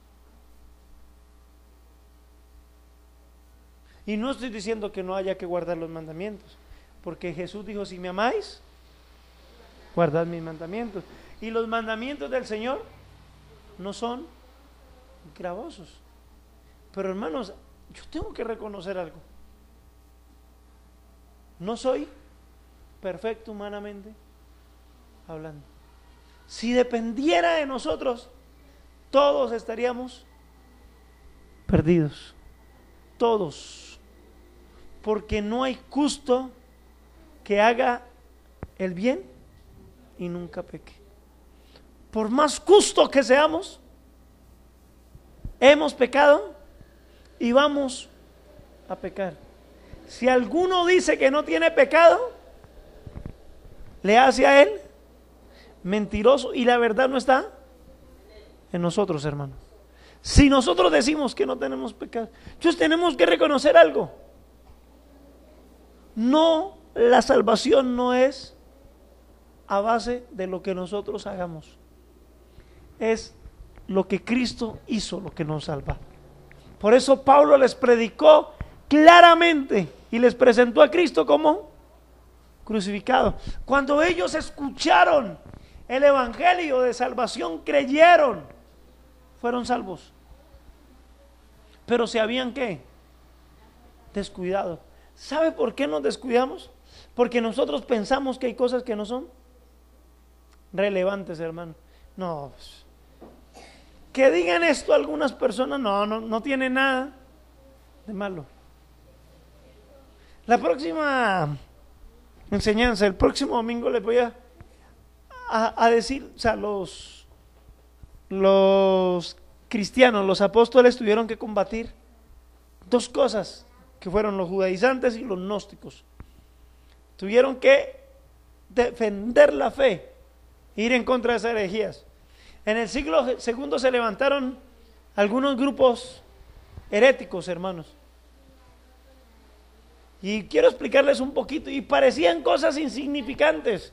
Y no estoy diciendo que no haya que guardar los mandamientos, porque Jesús dijo: si me amáis, guardad mis mandamientos. Y los mandamientos del Señor no son gravosos. Pero hermanos, yo tengo que reconocer algo. No soy perfecto humanamente hablando. Si dependiera de nosotros, todos estaríamos perdidos. Todos. Porque no hay justo que haga el bien y nunca peque. Por más justo que seamos, hemos pecado y vamos a pecar. Si alguno dice que no tiene pecado, le hace a él mentiroso y la verdad no está en nosotros, hermano. Si nosotros decimos que no tenemos pecado, entonces tenemos que reconocer algo. No, la salvación no es a base de lo que nosotros hagamos. Es lo que Cristo hizo lo que nos salva. Por eso Pablo les predicó claramente y les presentó a Cristo como crucificado. Cuando ellos escucharon el evangelio de salvación, creyeron, fueron salvos. Pero se habían ¿qué? Descuidado. ¿Sabe por qué nos descuidamos? Porque nosotros pensamos que hay cosas que no son relevantes, hermano. No, pues, que digan esto algunas personas, no, no, no tiene nada de malo. La próxima enseñanza, el próximo domingo les voy a, a, a decir, o sea, los, los cristianos, los apóstoles tuvieron que combatir dos cosas, que fueron los judaizantes y los gnósticos. Tuvieron que defender la fe, ir en contra de esas herejías. En el siglo segundo se levantaron algunos grupos heréticos, hermanos. Y quiero explicarles un poquito, y parecían cosas insignificantes.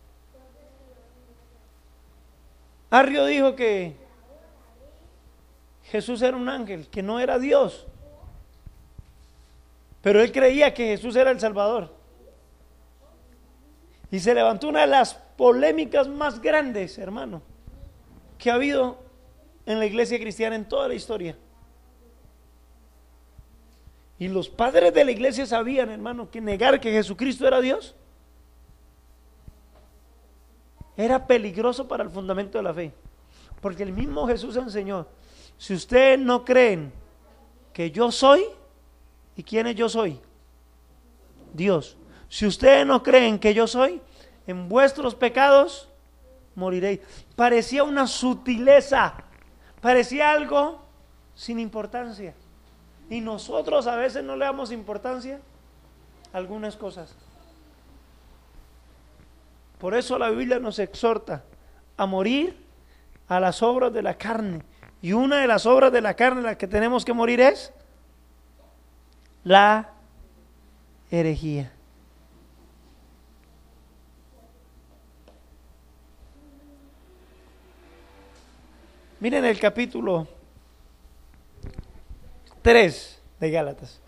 Arrio dijo que Jesús era un ángel, que no era Dios. Pero él creía que Jesús era el Salvador. Y se levantó una de las polémicas más grandes, hermano, que ha habido en la iglesia cristiana en toda la historia. Y los padres de la iglesia sabían, hermano, que negar que Jesucristo era Dios era peligroso para el fundamento de la fe. Porque el mismo Jesús enseñó: si ustedes no creen que yo soy. ¿Y quién es yo soy? Dios. Si ustedes no creen que yo soy, en vuestros pecados moriréis. Parecía una sutileza, parecía algo sin importancia. Y nosotros a veces no le damos importancia a algunas cosas. Por eso la Biblia nos exhorta a morir a las obras de la carne. Y una de las obras de la carne, la que tenemos que morir, es la herejía. Miren el capítulo tres de Gálatas.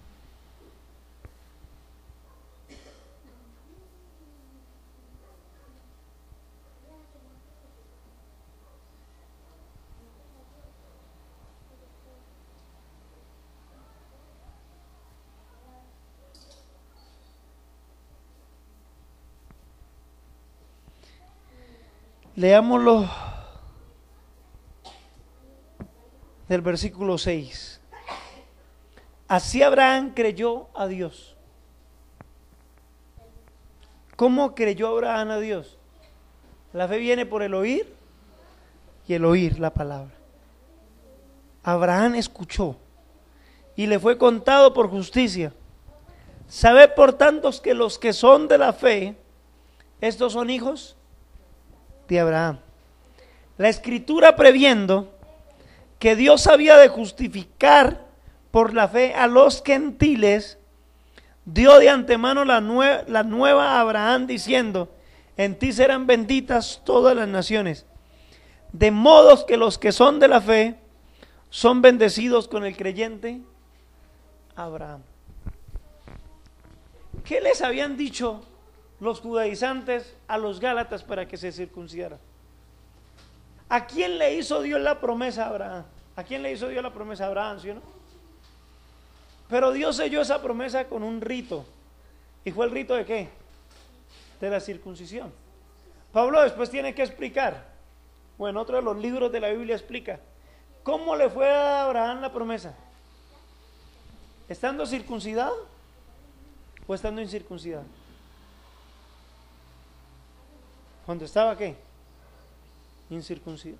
Leámoslo del versículo seis. Así Abraham creyó a Dios. ¿Cómo creyó Abraham a Dios? La fe viene por el oír y el oír la palabra. Abraham escuchó y le fue contado por justicia. Sabed por tanto que los que son de la fe, estos son hijos de Abraham. La escritura, previendo que Dios había de justificar por la fe a los gentiles, dio de antemano la, nue la nueva a Abraham diciendo: en ti serán benditas todas las naciones. De modo que los que son de la fe son bendecidos con el creyente Abraham. ¿Qué les habían dicho los judaizantes a los gálatas para que se circuncidaran? ¿A quién le hizo Dios la promesa a Abraham? ¿A quién le hizo Dios la promesa a Abraham, sí o no? Pero Dios selló esa promesa con un rito. ¿Y fue el rito de qué? De la circuncisión. Pablo después tiene que explicar, o en otro de los libros de la Biblia explica, ¿cómo le fue a Abraham la promesa? ¿Estando circuncidado o estando incircuncidado? ¿Cuándo estaba qué? Incircuncidado.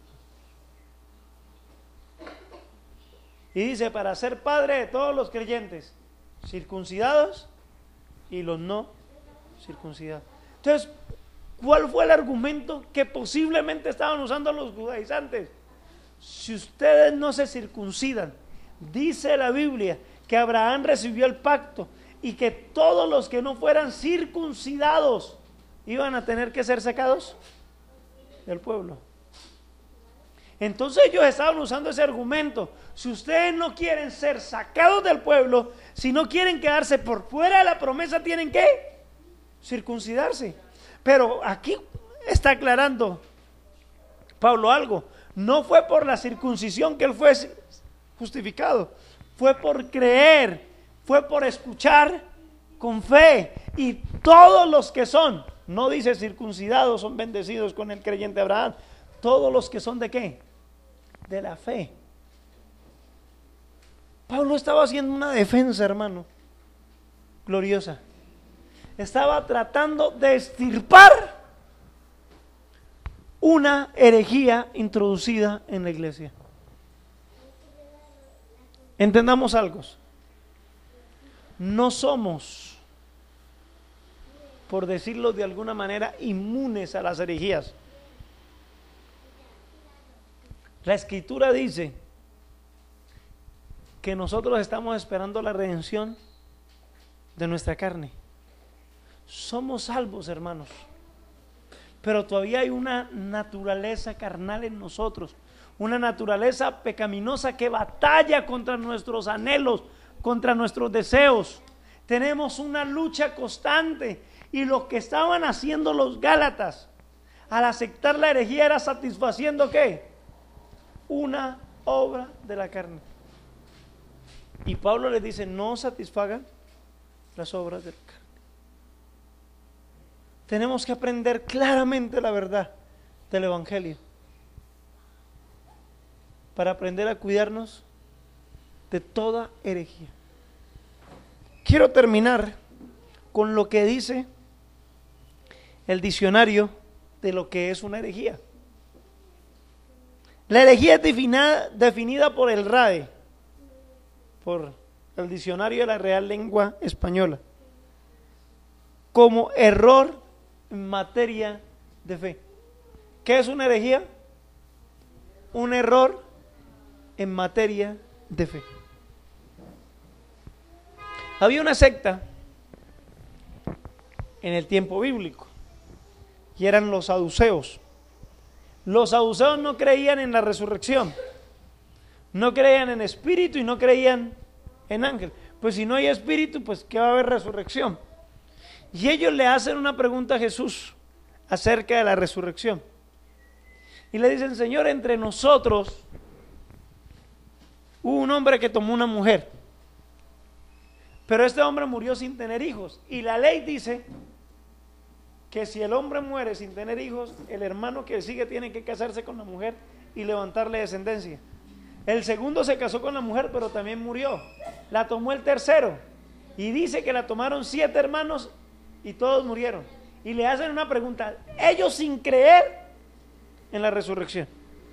Y dice, para ser padre de todos los creyentes, circuncidados y los no circuncidados. Entonces, ¿cuál fue el argumento que posiblemente estaban usando los judaizantes? Si ustedes no se circuncidan, dice la Biblia que Abraham recibió el pacto y que todos los que no fueran circuncidados iban a tener que ser sacados del pueblo. Entonces ellos estaban usando ese argumento. Si ustedes no quieren ser sacados del pueblo, si no quieren quedarse por fuera de la promesa, tienen que circuncidarse. Pero aquí está aclarando Pablo algo. No fue por la circuncisión que él fue justificado, fue por creer, fue por escuchar con fe. Y todos los que son, no dice circuncidados, son bendecidos con el creyente Abraham. Todos los que son de qué? De la fe. Pablo estaba haciendo una defensa, hermano, gloriosa. Estaba tratando de extirpar una herejía introducida en la iglesia. Entendamos algo. No somos, por decirlo de alguna manera, inmunes a las herejías. La escritura dice que nosotros estamos esperando la redención de nuestra carne. Somos salvos, hermanos, pero todavía hay una naturaleza carnal en nosotros, una naturaleza pecaminosa que batalla contra nuestros anhelos, contra nuestros deseos. Tenemos una lucha constante, y lo que estaban haciendo los gálatas al aceptar la herejía era satisfaciendo ¿qué? Una obra de la carne. Y Pablo les dice: no satisfagan las obras de la carne. Tenemos que aprender claramente la verdad del evangelio para aprender a cuidarnos de toda herejía. Quiero terminar con lo que dice el diccionario de lo que es una herejía. La herejía es definida, definida por el R A E, por el diccionario de la Real Lengua Española, como error en materia de fe. ¿Qué es una herejía? Un error en materia de fe. Había una secta en el tiempo bíblico y eran los saduceos. Los saduceos no creían en la resurrección, no creían en espíritu y no creían en ángel. Pues si no hay espíritu, pues ¿qué va a haber resurrección? Y ellos le hacen una pregunta a Jesús acerca de la resurrección. Y le dicen: Señor, entre nosotros hubo un hombre que tomó una mujer, pero este hombre murió sin tener hijos. Y la ley dice que si el hombre muere sin tener hijos, el hermano que sigue tiene que casarse con la mujer y levantarle descendencia. El segundo se casó con la mujer, pero también murió. La tomó el tercero. Y dice que la tomaron siete hermanos y todos murieron. Y le hacen una pregunta, ellos sin creer en la resurrección.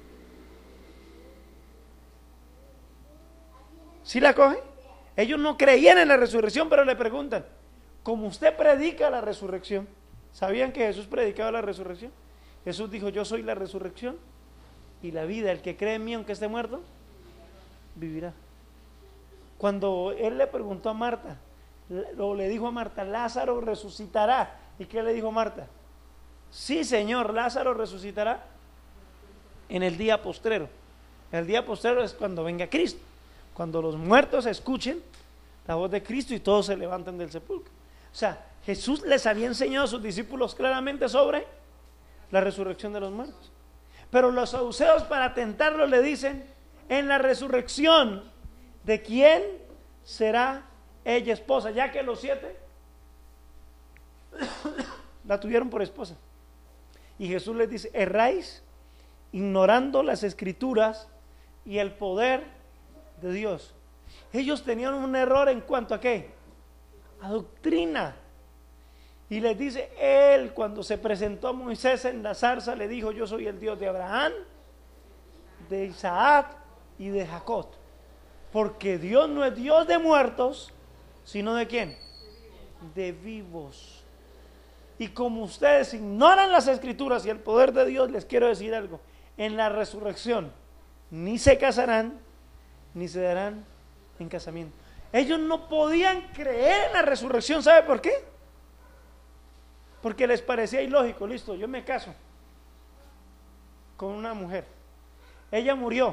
¿Sí la coge? Ellos no creían en la resurrección, pero le preguntan, como usted predica la resurrección, ¿sabían que Jesús predicaba la resurrección? Jesús dijo: yo soy la resurrección y la vida. El que cree en mí, aunque esté muerto, vivirá. Cuando él le preguntó a Marta, o le dijo a Marta, Lázaro resucitará. ¿Y qué le dijo Marta? Sí, Señor, Lázaro resucitará en el día postrero. El día postrero es cuando venga Cristo, cuando los muertos escuchen la voz de Cristo y todos se levanten del sepulcro. O sea, Jesús les había enseñado a sus discípulos claramente sobre la resurrección de los muertos. Pero los saduceos, para tentarlo, le dicen: en la resurrección, ¿de quién será ella esposa? Ya que los siete la tuvieron por esposa. Y Jesús les dice: erráis ignorando las escrituras y el poder de Dios. Ellos tenían un error en cuanto a ¿qué? A doctrina. Y les dice: él, cuando se presentó a Moisés en la zarza, le dijo: yo soy el Dios de Abraham, de Isaac y de Jacob. Porque Dios no es Dios de muertos, sino ¿de quién? De vivos. Y como ustedes ignoran las escrituras y el poder de Dios, les quiero decir algo: en la resurrección ni se casarán ni se darán en casamiento. Ellos no podían creer en la resurrección. ¿Sabe por qué? Porque les parecía ilógico. Listo, yo me caso con una mujer, ella murió,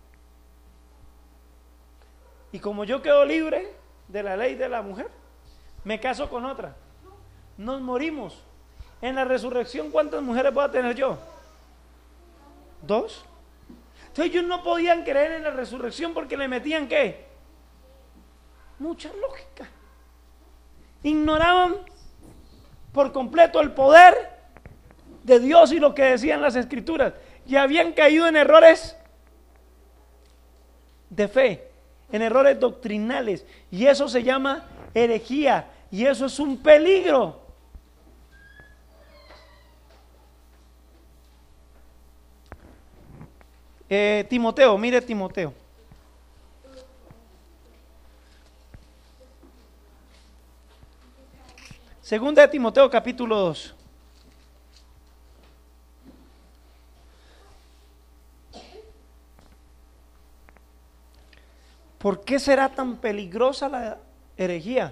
y como yo quedo libre de la ley de la mujer, me caso con otra, nos morimos. En la resurrección, ¿cuántas mujeres voy a tener yo? ¿Dos? Entonces ellos no podían creer en la resurrección porque le metían ¿qué? Mucha lógica. Ignoraban por completo el poder de Dios y lo que decían las escrituras, y habían caído en errores de fe, en errores doctrinales, y eso se llama herejía, y eso es un peligro. Eh, Timoteo, mire Timoteo. Segunda de Timoteo, capítulo dos. ¿Por qué será tan peligrosa la herejía?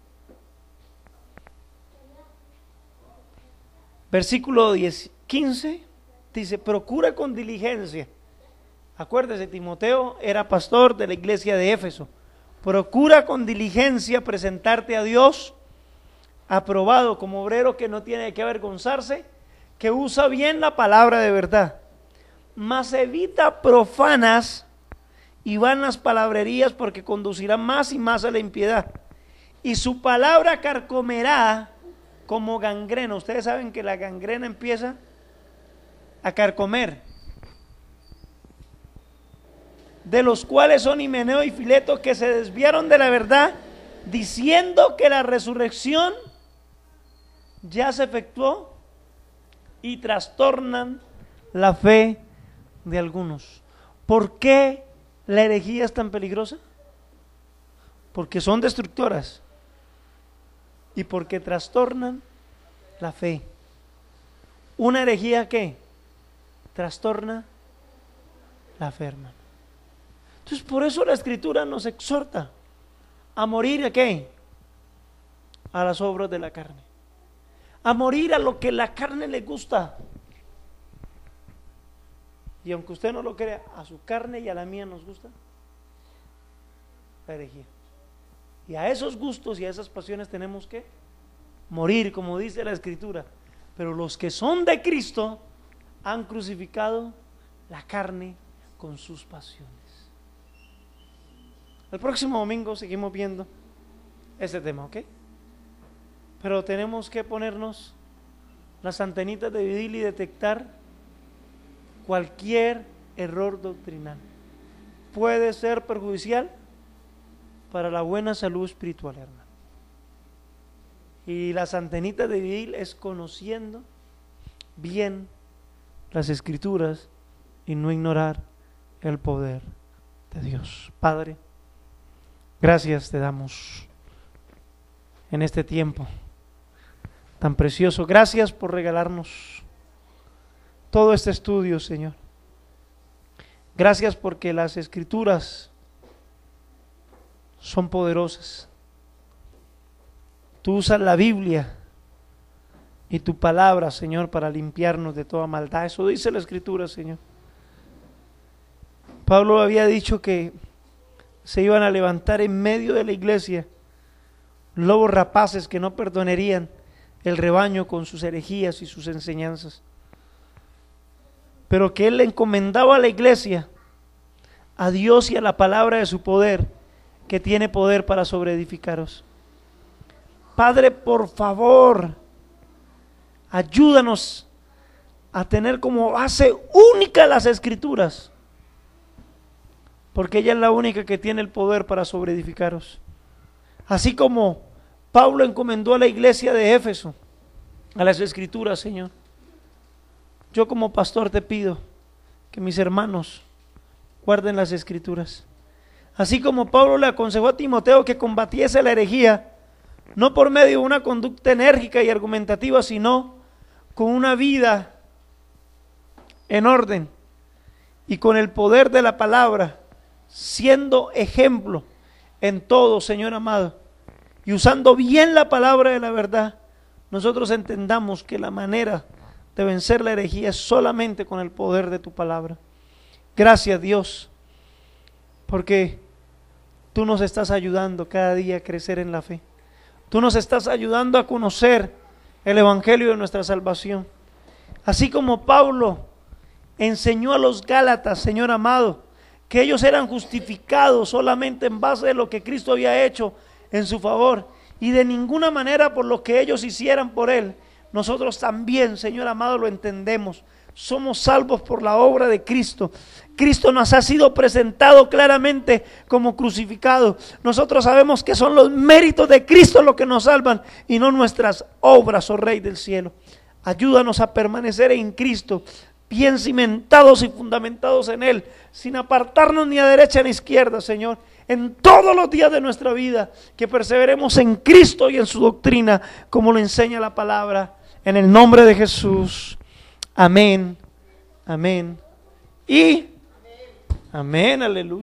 Versículo diez, quince dice: procura con diligencia. Acuérdese, Timoteo era pastor de la iglesia de Éfeso. Procura con diligencia presentarte a Dios aprobado, como obrero que no tiene que avergonzarse, que usa bien la palabra de verdad, mas evita profanas y vanas palabrerías, porque conducirá más y más a la impiedad, y su palabra carcomerá como gangrena. Ustedes saben que la gangrena empieza a carcomer. de los cuales son Himeneo y Fileto, que se desviaron de la verdad, diciendo que la resurrección ya se efectuó, y trastornan la fe de algunos. ¿Por qué la herejía es tan peligrosa? Porque son destructoras y porque trastornan la fe. ¿Una herejía qué? Trastorna la fe, hermano. Entonces, por eso la Escritura nos exhorta a morir ¿a qué? A las obras de la carne, a morir a lo que la carne le gusta. Y aunque usted no lo crea, a su carne y a la mía nos gusta la herejía. Y a esos gustos y a esas pasiones tenemos que morir, como dice la Escritura. Pero los que son de Cristo han crucificado la carne con sus pasiones. El próximo domingo seguimos viendo ese tema, ¿ok? Pero tenemos que ponernos las antenitas de vidil y detectar cualquier error doctrinal. Puede ser perjudicial para la buena salud espiritual, hermano. Y las antenitas de vidil es conociendo bien las Escrituras y no ignorar el poder de Dios. Padre, gracias te damos en este tiempo tan precioso. Gracias por regalarnos todo este estudio, Señor. Gracias porque las Escrituras son poderosas. Tú usas la Biblia y tu palabra, Señor, para limpiarnos de toda maldad. Eso dice la Escritura, Señor. Pablo había dicho que se iban a levantar en medio de la iglesia lobos rapaces que no perdonarían el rebaño con sus herejías y sus enseñanzas, pero que él le encomendaba a la iglesia, a Dios y a la palabra de su poder, que tiene poder para sobreedificaros. Padre, por favor, ayúdanos a tener como base única las Escrituras, porque ella es la única que tiene el poder para sobreedificaros. Así como Pablo encomendó a la iglesia de Éfeso a las Escrituras, Señor, yo como pastor te pido que mis hermanos guarden las Escrituras. Así como Pablo le aconsejó a Timoteo que combatiese la herejía, no por medio de una conducta enérgica y argumentativa, sino con una vida en orden y con el poder de la palabra, siendo ejemplo en todo, Señor amado, y usando bien la palabra de la verdad. Nosotros entendamos que la manera de vencer la herejía es solamente con el poder de tu palabra. Gracias, Dios, porque tú nos estás ayudando cada día a crecer en la fe. Tú nos estás ayudando a conocer el evangelio de nuestra salvación. Así como Pablo enseñó a los Gálatas, Señor amado, que ellos eran justificados solamente en base de lo que Cristo había hecho en su favor y de ninguna manera por lo que ellos hicieran por él. Nosotros también, Señor amado, lo entendemos. Somos salvos por la obra de Cristo. Cristo nos ha sido presentado claramente como crucificado. Nosotros sabemos que son los méritos de Cristo los que nos salvan y no nuestras obras, oh Rey del cielo. Ayúdanos a permanecer en Cristo, bien cimentados y fundamentados en Él, sin apartarnos ni a derecha ni a izquierda, Señor, en todos los días de nuestra vida, que perseveremos en Cristo y en su doctrina, como lo enseña la palabra, en el nombre de Jesús. Amén, amén y amén, aleluya.